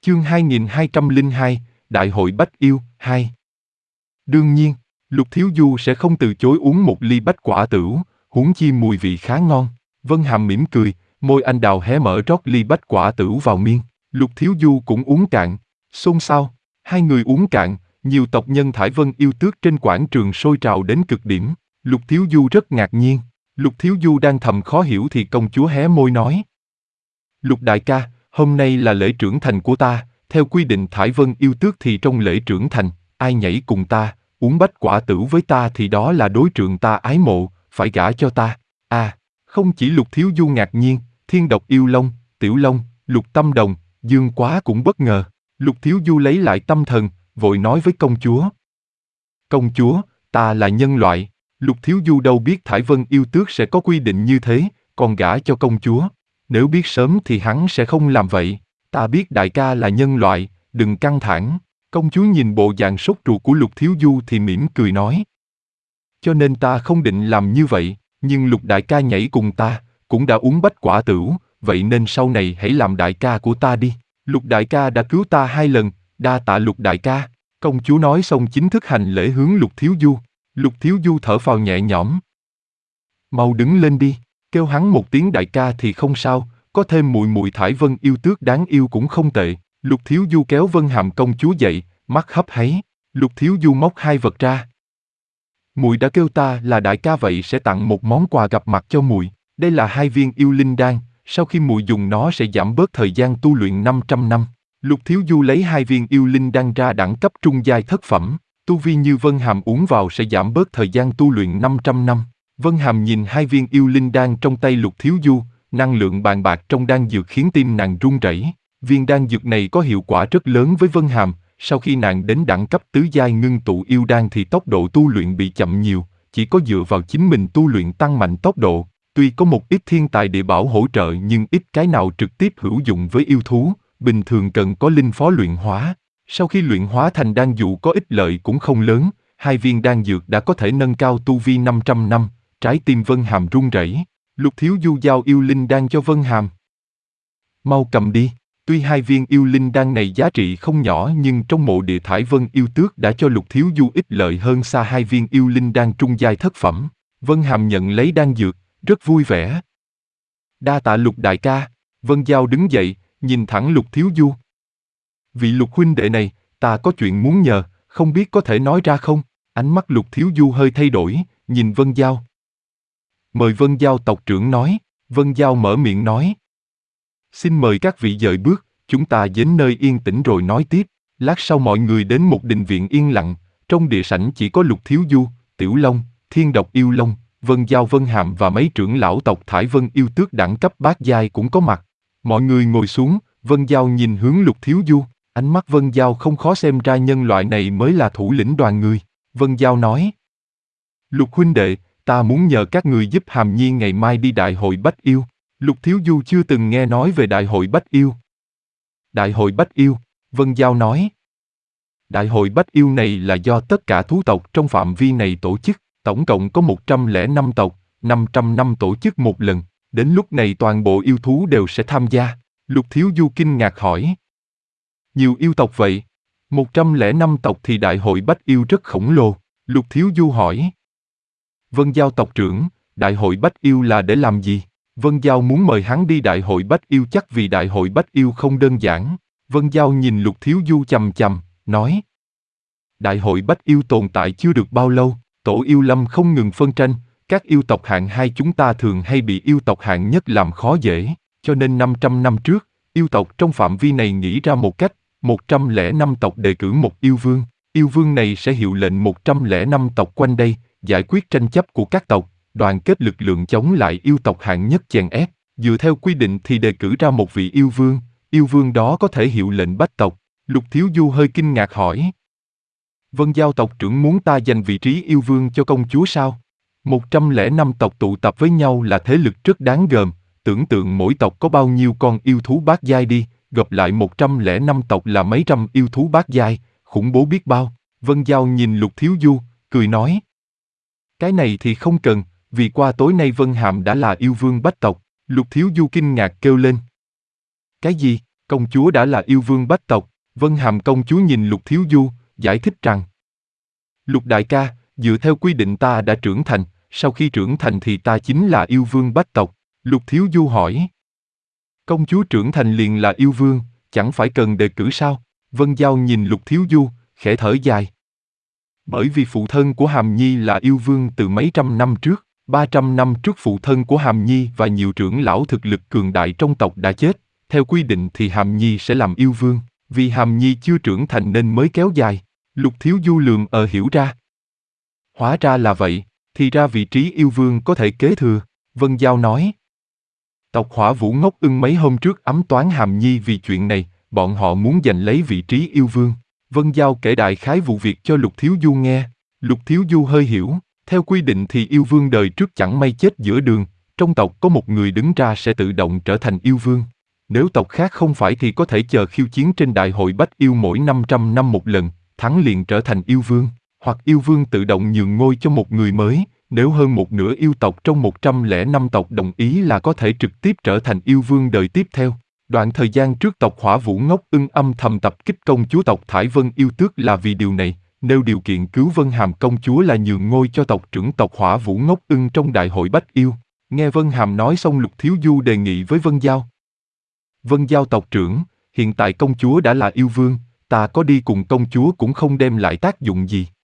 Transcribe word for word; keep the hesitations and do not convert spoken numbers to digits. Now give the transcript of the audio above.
Chương hai nghìn hai trăm lẻ hai, Đại hội Bách Yêu, hai. Đương nhiên, Lục Thiếu Du sẽ không từ chối uống một ly bách quả tửu, huống chi mùi vị khá ngon. Vân Hàm mỉm cười, môi anh đào hé mở rót ly bách quả tửu vào miên. Lục Thiếu Du cũng uống cạn, xôn xao. Hai người uống cạn, nhiều tộc nhân thải vân yêu tước trên quảng trường sôi trào đến cực điểm. Lục Thiếu Du rất ngạc nhiên. Lục Thiếu Du đang thầm khó hiểu thì công chúa hé môi nói: Lục đại ca, hôm nay là lễ trưởng thành của ta, theo quy định thải vân yêu tước thì trong lễ trưởng thành, ai nhảy cùng ta, uống bách quả tửu với ta thì đó là đối tượng ta ái mộ, phải gả cho ta. À, không chỉ Lục Thiếu Du ngạc nhiên, Thiên Độc Yêu Long, Tiểu Long, Lục Tâm Đồng, Dương Quá cũng bất ngờ. Lục Thiếu Du lấy lại tâm thần, vội nói với công chúa: Công chúa, ta là nhân loại. Lục Thiếu Du đâu biết thải vân yêu tước sẽ có quy định như thế, còn gả cho công chúa. Nếu biết sớm thì hắn sẽ không làm vậy. Ta biết đại ca là nhân loại, đừng căng thẳng. Công chúa nhìn bộ dạng sốt ruột của Lục Thiếu Du thì mỉm cười nói: Cho nên ta không định làm như vậy, nhưng Lục đại ca nhảy cùng ta, cũng đã uống bách quả tửu, vậy nên sau này hãy làm đại ca của ta đi. Lục đại ca đã cứu ta hai lần, đa tạ Lục đại ca. Công chúa nói xong chính thức hành lễ hướng Lục Thiếu Du. Lục Thiếu Du thở phào nhẹ nhõm. Mau đứng lên đi, kêu hắn một tiếng đại ca thì không sao, có thêm mùi mùi thải vân yêu tước đáng yêu cũng không tệ. Lục Thiếu Du kéo Vân Hàm công chúa dậy, mắt hấp háy. Lục Thiếu Du móc hai vật ra. Muội đã kêu ta là đại ca vậy sẽ tặng một món quà gặp mặt cho muội. Đây là hai viên yêu linh đan, sau khi muội dùng nó sẽ giảm bớt thời gian tu luyện năm trăm năm. Lục Thiếu Du lấy hai viên yêu linh đan ra đẳng cấp trung giai thất phẩm, tu vi như Vân Hàm uống vào sẽ giảm bớt thời gian tu luyện năm trăm năm. Vân Hàm nhìn hai viên yêu linh đan trong tay Lục Thiếu Du, năng lượng bàn bạc trong đan dược khiến tim nàng run rẩy. Viên đan dược này có hiệu quả rất lớn với Vân Hàm, sau khi nàng đến đẳng cấp tứ giai ngưng tụ yêu đan thì tốc độ tu luyện bị chậm nhiều, chỉ có dựa vào chính mình tu luyện tăng mạnh tốc độ. Tuy có một ít thiên tài địa bảo hỗ trợ nhưng ít cái nào trực tiếp hữu dụng với yêu thú, bình thường cần có linh phó luyện hóa. Sau khi luyện hóa thành đan dù có ích lợi cũng không lớn, hai viên đan dược đã có thể nâng cao tu vi năm trăm năm, trái tim Vân Hàm run rẩy. Lục Thiếu Du giao yêu linh đan cho Vân Hàm. Mau cầm đi. Tuy hai viên yêu linh đan này giá trị không nhỏ nhưng trong mộ địa thải vân yêu tước đã cho Lục Thiếu Du ích lợi hơn xa hai viên yêu linh đan trung giai thất phẩm. Vân Hàm nhận lấy đan dược, rất vui vẻ. Đa tạ Lục đại ca. Vân Giao đứng dậy, nhìn thẳng Lục Thiếu Du. Vị Lục huynh đệ này, ta có chuyện muốn nhờ, không biết có thể nói ra không? Ánh mắt Lục Thiếu Du hơi thay đổi, nhìn Vân Giao. Mời Vân Giao tộc trưởng nói. Vân Giao mở miệng nói: Xin mời các vị dời bước, chúng ta đến nơi yên tĩnh rồi nói tiếp. Lát sau mọi người đến một đình viện yên lặng, trong địa sảnh chỉ có Lục Thiếu Du, Tiểu Long, Thiên Độc Yêu Long, Vân Giao Vân Hàm và mấy trưởng lão tộc thải vân yêu tước đẳng cấp bát giai cũng có mặt. Mọi người ngồi xuống, Vân Giao nhìn hướng Lục Thiếu Du, ánh mắt Vân Giao không khó xem ra nhân loại này mới là thủ lĩnh đoàn người. Vân Giao nói: Lục huynh đệ, ta muốn nhờ các người giúp Hàm Nhi ngày mai đi đại hội Bách Yêu. Lục Thiếu Du chưa từng nghe nói về đại hội Bách Yêu. Đại hội Bách Yêu, Vân Giao nói. Đại hội Bách Yêu này là do tất cả thú tộc trong phạm vi này tổ chức, tổng cộng có một trăm lẻ năm tộc, năm trăm năm tổ chức một lần, đến lúc này toàn bộ yêu thú đều sẽ tham gia. Lục Thiếu Du kinh ngạc hỏi: Nhiều yêu tộc vậy? một trăm lẻ năm tộc thì đại hội Bách Yêu rất khổng lồ. Lục Thiếu Du hỏi. Vân Giao tộc trưởng, đại hội Bách Yêu là để làm gì? Vân Giao muốn mời hắn đi đại hội Bách Yêu chắc vì đại hội Bách Yêu không đơn giản. Vân Giao nhìn Lục Thiếu Du chằm chằm, nói: Đại hội Bách Yêu tồn tại chưa được bao lâu, tổ yêu lâm không ngừng phân tranh, các yêu tộc hạng hai chúng ta thường hay bị yêu tộc hạng nhất làm khó dễ, cho nên năm trăm năm trước, yêu tộc trong phạm vi này nghĩ ra một cách, một trăm lẻ năm tộc đề cử một yêu vương, yêu vương này sẽ hiệu lệnh một trăm lẻ năm tộc quanh đây, giải quyết tranh chấp của các tộc, đoàn kết lực lượng chống lại yêu tộc hạng nhất chèn ép, dựa theo quy định thì đề cử ra một vị yêu vương, yêu vương đó có thể hiệu lệnh bách tộc. Lục Thiếu Du hơi kinh ngạc hỏi: Vân Giao tộc trưởng muốn ta giành vị trí yêu vương cho công chúa sao? một trăm lẻ năm tộc tụ tập với nhau là thế lực rất đáng gờm, tưởng tượng mỗi tộc có bao nhiêu con yêu thú bát giai đi, gộp lại một trăm lẻ năm tộc là mấy trăm yêu thú bát giai, khủng bố biết bao. Vân Giao nhìn Lục Thiếu Du, cười nói: Cái này thì không cần, vì qua tối nay Vân Hàm đã là yêu vương bách tộc. Lục Thiếu Du kinh ngạc kêu lên: Cái gì? Công chúa đã là yêu vương bách tộc. Vân Hàm công chúa nhìn Lục Thiếu Du, giải thích rằng: Lục đại ca, dựa theo quy định ta đã trưởng thành, sau khi trưởng thành thì ta chính là yêu vương bách tộc. Lục Thiếu Du hỏi: Công chúa trưởng thành liền là yêu vương, chẳng phải cần đề cử sao? Vân Giao nhìn Lục Thiếu Du, khẽ thở dài. Bởi vì phụ thân của Hàm Nhi là yêu vương từ mấy trăm năm trước, ba trăm năm trước phụ thân của Hàm Nhi và nhiều trưởng lão thực lực cường đại trong tộc đã chết, theo quy định thì Hàm Nhi sẽ làm yêu vương, vì Hàm Nhi chưa trưởng thành nên mới kéo dài. Lục Thiếu Du lườm ờ hiểu ra. Hóa ra là vậy, thì ra vị trí yêu vương có thể kế thừa, Vân Giao nói. Tộc Hỏa Vũ Ngốc Ưng mấy hôm trước ấm toán Hàm Nhi vì chuyện này, bọn họ muốn giành lấy vị trí yêu vương. Vân Giao kể đại khái vụ việc cho Lục Thiếu Du nghe. Lục Thiếu Du hơi hiểu, theo quy định thì yêu vương đời trước chẳng may chết giữa đường, trong tộc có một người đứng ra sẽ tự động trở thành yêu vương. Nếu tộc khác không phải thì có thể chờ khiêu chiến trên đại hội bách yêu mỗi năm trăm năm một lần, thắng liền trở thành yêu vương, hoặc yêu vương tự động nhường ngôi cho một người mới. Nếu hơn một nửa yêu tộc trong một trăm lẻ năm tộc đồng ý là có thể trực tiếp trở thành yêu vương đời tiếp theo. Đoạn thời gian trước tộc Hỏa Vũ Ngốc Ưng âm thầm tập kích công chúa tộc Thải Vân Yêu Tước là vì điều này, nêu điều kiện cứu Vân Hàm công chúa là nhường ngôi cho tộc trưởng tộc Hỏa Vũ Ngốc Ưng trong đại hội bách yêu. Nghe Vân Hàm nói xong Lục Thiếu Du đề nghị với Vân Giao. Vân Giao tộc trưởng, hiện tại công chúa đã là yêu vương, ta có đi cùng công chúa cũng không đem lại tác dụng gì,